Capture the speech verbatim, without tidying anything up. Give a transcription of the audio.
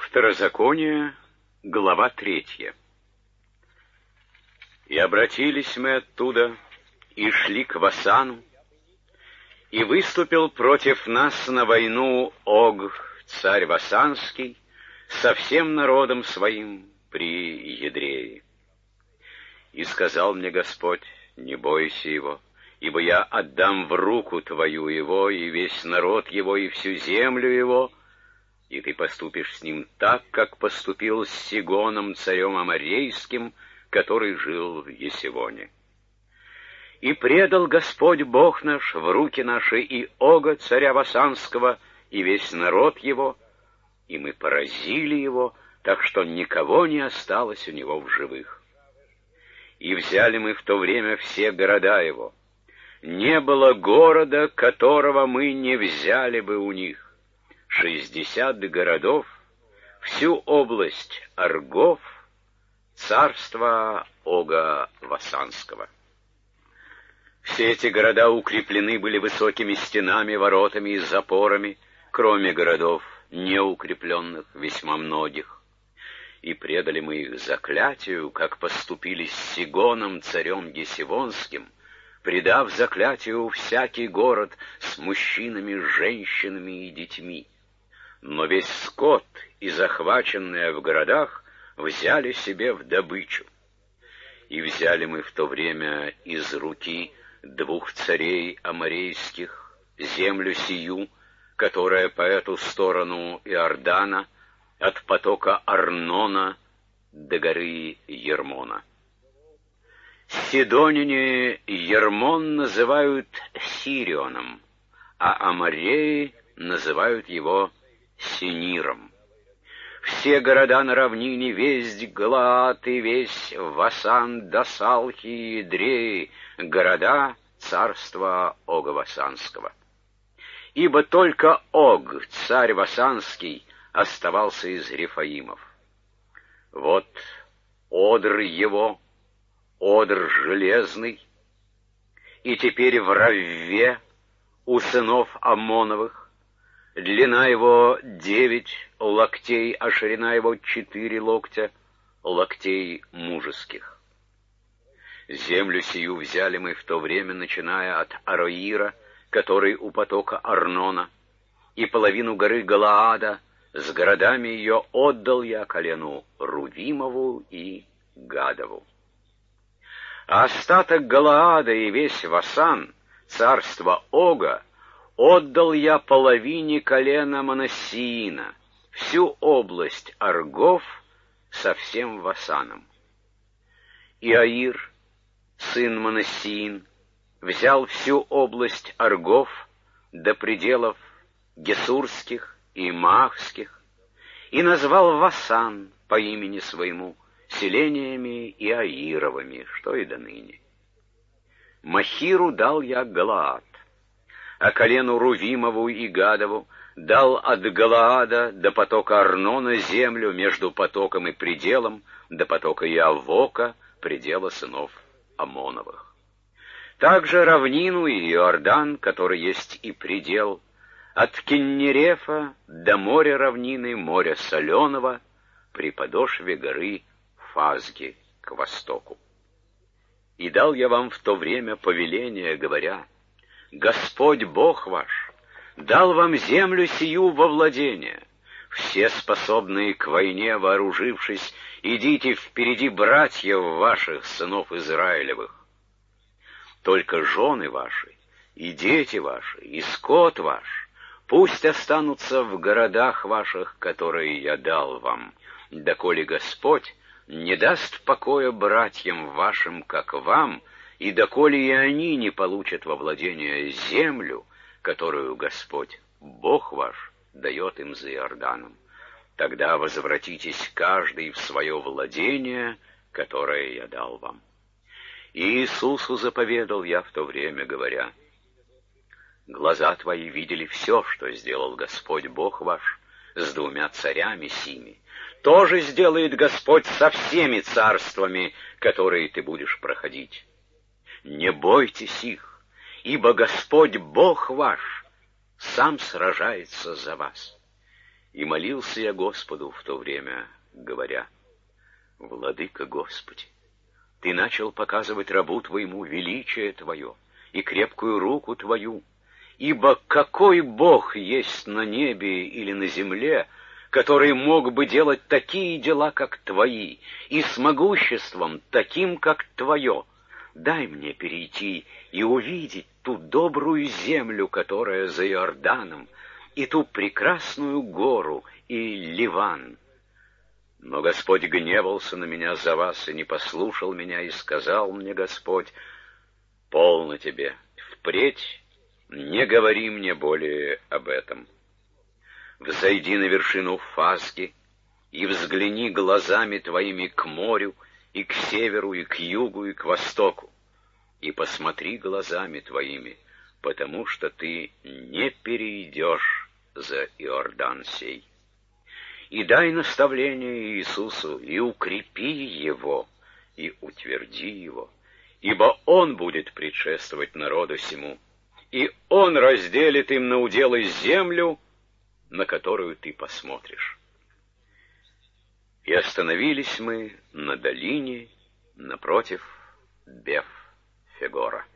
Второзаконие, глава третья. И обратились мы оттуда, и шли к Васану, и выступил против нас на войну Ог, царь Васанский, со всем народом своим при Едрее. И сказал мне Господь: не бойся его, ибо я отдам в руку твою его, и весь народ его, и всю землю его, и ты поступишь с ним так, как поступил с Сигоном, царем Аморейским, который жил в Есивоне. И предал Господь Бог наш в руки наши и Ога, царя Васанского, и весь народ его, и мы поразили его, так что никого не осталось у него в живых. И взяли мы в то время все города его. Не было города, которого мы не взяли бы у них. Шестьдесят городов, всю область Аргов, царства Ога Васанского. Все эти города укреплены были высокими стенами, воротами и запорами, кроме городов неукрепленных, весьма многих. И предали мы их заклятию, как поступили с Сигоном, царем Есивонским, предав заклятию всякий город с мужчинами, женщинами и детьми. Но весь скот и захваченное в городах взяли себе в добычу. И взяли мы в то время из руки двух царей аморейских землю сию, которая по эту сторону Иордана, от потока Арнона до горы Ермона. Сидоняне Ермон называют Сирионом, а амореи называют его Синиром. Все города на равнине, весь Галаад и весь Васан, Дасалхи и Едреи, города царства Ога Васанского. Ибо только Ог, царь Васанский, оставался из Рефаимов. Вот одр его, одр железный, и теперь в Равве у сынов Амоновых. Длина его девять локтей, а ширина его четыре локтя, локтей мужеских. Землю сию взяли мы в то время, начиная от Ароира, который у потока Арнона, и половину горы Галаада, с городами ее отдал я колену Рувимову и Гадову. А остаток Галаада и весь Васан, царство Ога, отдал я половине колена Манассиина, всю область Аргов со всем Васаном. И Аир, сын Манассиин, взял всю область Аргов до пределов Гесурских и Маахских и назвал Васан по имени своему, селениями и Аировыми, что и до ныне. Махиру дал я Галаад, а колену Рувимову и Гадову дал от Галаада до потока Арнона землю между потоком и пределом, до потока Иавока, предела сынов Амоновых. Также равнину и Иордан, который есть и предел, от Кеннерефа до моря равнины, моря соленого, при подошве горы Фазги к востоку. И дал я вам в то время повеление, говоря: Господь Бог ваш дал вам землю сию во владение. Все способные к войне, вооружившись, идите впереди братьев ваших, сынов Израилевых. Только жены ваши, и дети ваши, и скот ваш пусть останутся в городах ваших, которые я дал вам, доколе Господь не даст покоя братьям вашим, как вам, и доколе и они не получат во владение землю, которую Господь, Бог ваш, дает им за Иорданом. Тогда возвратитесь каждый в свое владение, которое я дал вам. И Иисусу заповедал я в то время, говоря: глаза твои видели все, что сделал Господь Бог ваш с двумя царями сими. То же сделает Господь со всеми царствами, которые ты будешь проходить. Не бойтесь их, ибо Господь Бог ваш сам сражается за вас. И молился я Господу в то время, говоря: «Владыка Господи, Ты начал показывать рабу Твоему величие Твое и крепкую руку Твою, ибо какой Бог есть на небе или на земле, который мог бы делать такие дела, как Твои, и с могуществом таким, как Твое? Дай мне перейти и увидеть ту добрую землю, которая за Иорданом, и ту прекрасную гору, и Ливан». Но Господь гневался на меня за вас и не послушал меня, и сказал мне Господь: «Полно тебе, впредь не говори мне более об этом. Взойди на вершину Фасги и взгляни глазами твоими к морю, и к северу, и к югу, и к востоку, и посмотри глазами твоими, потому что ты не перейдешь за Иордан сей. И дай наставление Иисусу, и укрепи его, и утверди его, ибо он будет предшествовать народу сему, и он разделит им на уделы землю, на которую ты посмотришь». И остановились мы на долине напротив Беф-Фегора.